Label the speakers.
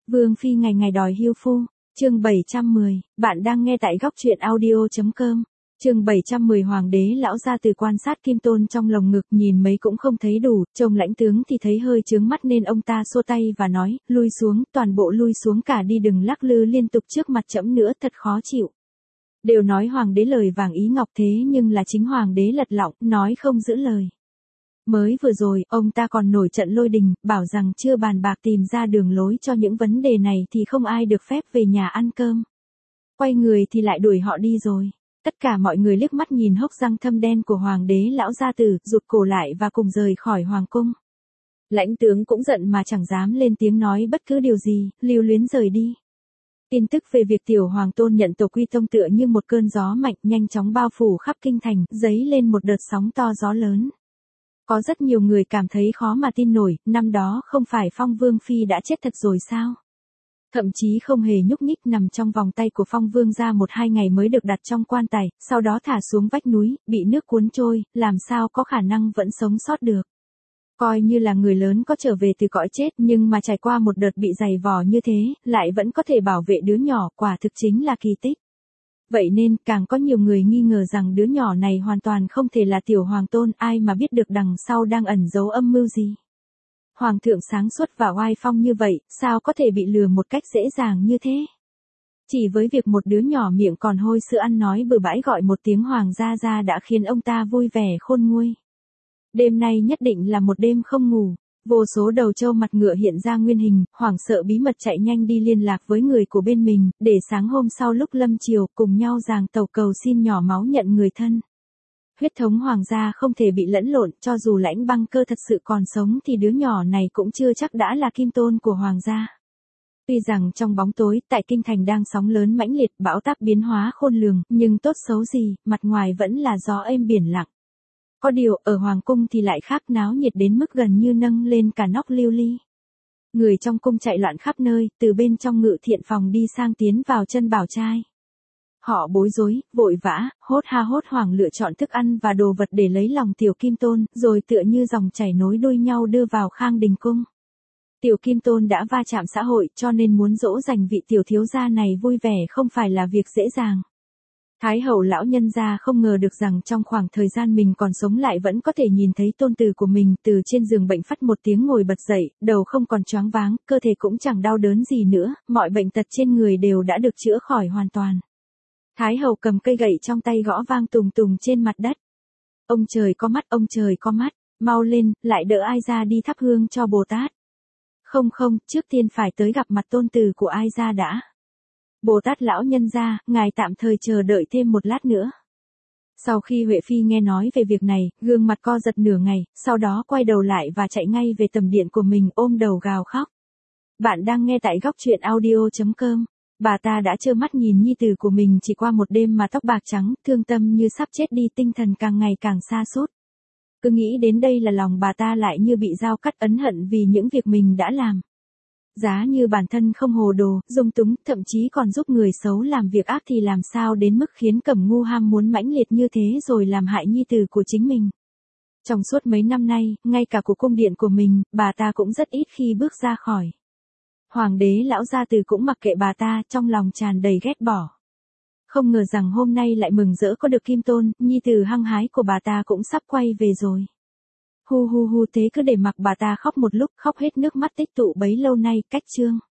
Speaker 1: Vương phi ngày ngày đòi hiêu phu, chương 710, bạn đang nghe tại góc truyện audio.com. Chương 710 Hoàng đế lão ra từ quan sát Kim Tôn trong lồng ngực nhìn mấy cũng không thấy đủ, trông lãnh tướng thì thấy hơi chướng mắt nên ông ta xua tay và nói, lui xuống, toàn bộ lui xuống cả đi, đừng lắc lư liên tục trước mặt trẫm nữa, thật khó chịu. Đều nói Hoàng đế lời vàng ý ngọc thế nhưng là chính Hoàng đế lật lọng, nói không giữ lời. Mới vừa rồi, ông ta còn nổi trận lôi đình, bảo rằng chưa bàn bạc tìm ra đường lối cho những vấn đề này thì không ai được phép về nhà ăn cơm. Quay người thì lại đuổi họ đi rồi. Tất cả mọi người liếc mắt nhìn hốc răng thâm đen của Hoàng đế lão gia tử, rụt cổ lại và cùng rời khỏi Hoàng cung. Lãnh tướng cũng giận mà chẳng dám lên tiếng nói bất cứ điều gì, lưu luyến rời đi. Tin tức về việc tiểu hoàng tôn nhận tổ quy tông tựa như một cơn gió mạnh nhanh chóng bao phủ khắp kinh thành, dấy lên một đợt sóng to gió lớn. Có rất nhiều người cảm thấy khó mà tin nổi, năm đó không phải Phong Vương Phi đã chết thật rồi sao? Thậm chí không hề nhúc nhích, nằm trong vòng tay của Phong Vương ra 1-2 ngày mới được đặt trong quan tài, sau đó thả xuống vách núi, bị nước cuốn trôi, làm sao có khả năng vẫn sống sót được. Coi như là người lớn có trở về từ cõi chết nhưng mà trải qua một đợt bị dày vò như thế, lại vẫn có thể bảo vệ đứa nhỏ, quả thực chính là kỳ tích. Vậy nên, càng có nhiều người nghi ngờ rằng đứa nhỏ này hoàn toàn không thể là tiểu hoàng tôn, ai mà biết được đằng sau đang ẩn giấu âm mưu gì. Hoàng thượng sáng suốt và oai phong như vậy, sao có thể bị lừa một cách dễ dàng như thế? Chỉ với việc một đứa nhỏ miệng còn hôi sữa ăn nói bừa bãi gọi một tiếng hoàng gia ra đã khiến ông ta vui vẻ khôn nguôi. Đêm nay nhất định là một đêm không ngủ. Vô số đầu trâu mặt ngựa hiện ra nguyên hình, hoảng sợ bí mật chạy nhanh đi liên lạc với người của bên mình, để sáng hôm sau lúc lâm chiều cùng nhau giằng tàu cầu xin nhỏ máu nhận người thân. Huyết thống hoàng gia không thể bị lẫn lộn, cho dù Lãnh Băng Cơ thật sự còn sống thì đứa nhỏ này cũng chưa chắc đã là kim tôn của hoàng gia. Tuy rằng trong bóng tối, tại kinh thành đang sóng lớn mãnh liệt, bão táp biến hóa khôn lường, nhưng tốt xấu gì, mặt ngoài vẫn là gió êm biển lặng. Có điều, ở Hoàng cung thì lại khác, náo nhiệt đến mức gần như nâng lên cả nóc lưu ly. Người trong cung chạy loạn khắp nơi, từ bên trong ngự thiện phòng đi sang tiến vào chân bảo trai. Họ bối rối, vội vã, hốt ha hốt hoảng lựa chọn thức ăn và đồ vật để lấy lòng tiểu kim tôn, rồi tựa như dòng chảy nối đuôi nhau đưa vào Khang Đình cung. Tiểu kim tôn đã va chạm xã hội cho nên muốn dỗ dành vị tiểu thiếu gia này vui vẻ không phải là việc dễ dàng. Thái hậu lão nhân gia không ngờ được rằng trong khoảng thời gian mình còn sống lại vẫn có thể nhìn thấy tôn tử của mình từ trên giường bệnh phắt một tiếng ngồi bật dậy, đầu không còn choáng váng, cơ thể cũng chẳng đau đớn gì nữa, mọi bệnh tật trên người đều đã được chữa khỏi hoàn toàn. Thái hậu cầm cây gậy trong tay gõ vang tùng tùng trên mặt đất. Ông trời có mắt, ông trời có mắt, mau lên, lại đỡ ai ra đi thắp hương cho Bồ Tát. Không, trước tiên phải tới gặp mặt tôn tử của ai ra đã. Bồ Tát lão nhân gia, ngài tạm thời chờ đợi thêm một lát nữa. Sau khi Huệ Phi nghe nói về việc này, gương mặt co giật nửa ngày, sau đó quay đầu lại và chạy ngay về tầm điện của mình ôm đầu gào khóc. Bạn đang nghe tại góc truyện audio.com. Bà ta đã trơ mắt nhìn nhi tử của mình chỉ qua một đêm mà tóc bạc trắng, thương tâm như sắp chết đi, tinh thần càng ngày càng sa sút. Cứ nghĩ đến đây là lòng bà ta lại như bị dao cắt, ấn hận vì những việc mình đã làm. Giá như bản thân không hồ đồ, dung túng, thậm chí còn giúp người xấu làm việc ác thì làm sao đến mức khiến Cẩm Ngu ham muốn mãnh liệt như thế rồi làm hại nhi tử của chính mình. Trong suốt mấy năm nay, ngay cả của cung điện của mình, bà ta cũng rất ít khi bước ra khỏi. Hoàng đế lão gia tử cũng mặc kệ bà ta, trong lòng tràn đầy ghét bỏ. Không ngờ rằng hôm nay lại mừng rỡ có được kim tôn, nhi tử hăng hái của bà ta cũng sắp quay về rồi. Hu thế cứ để mặc bà ta khóc một lúc, khóc hết nước mắt tích tụ bấy lâu nay, cách chương.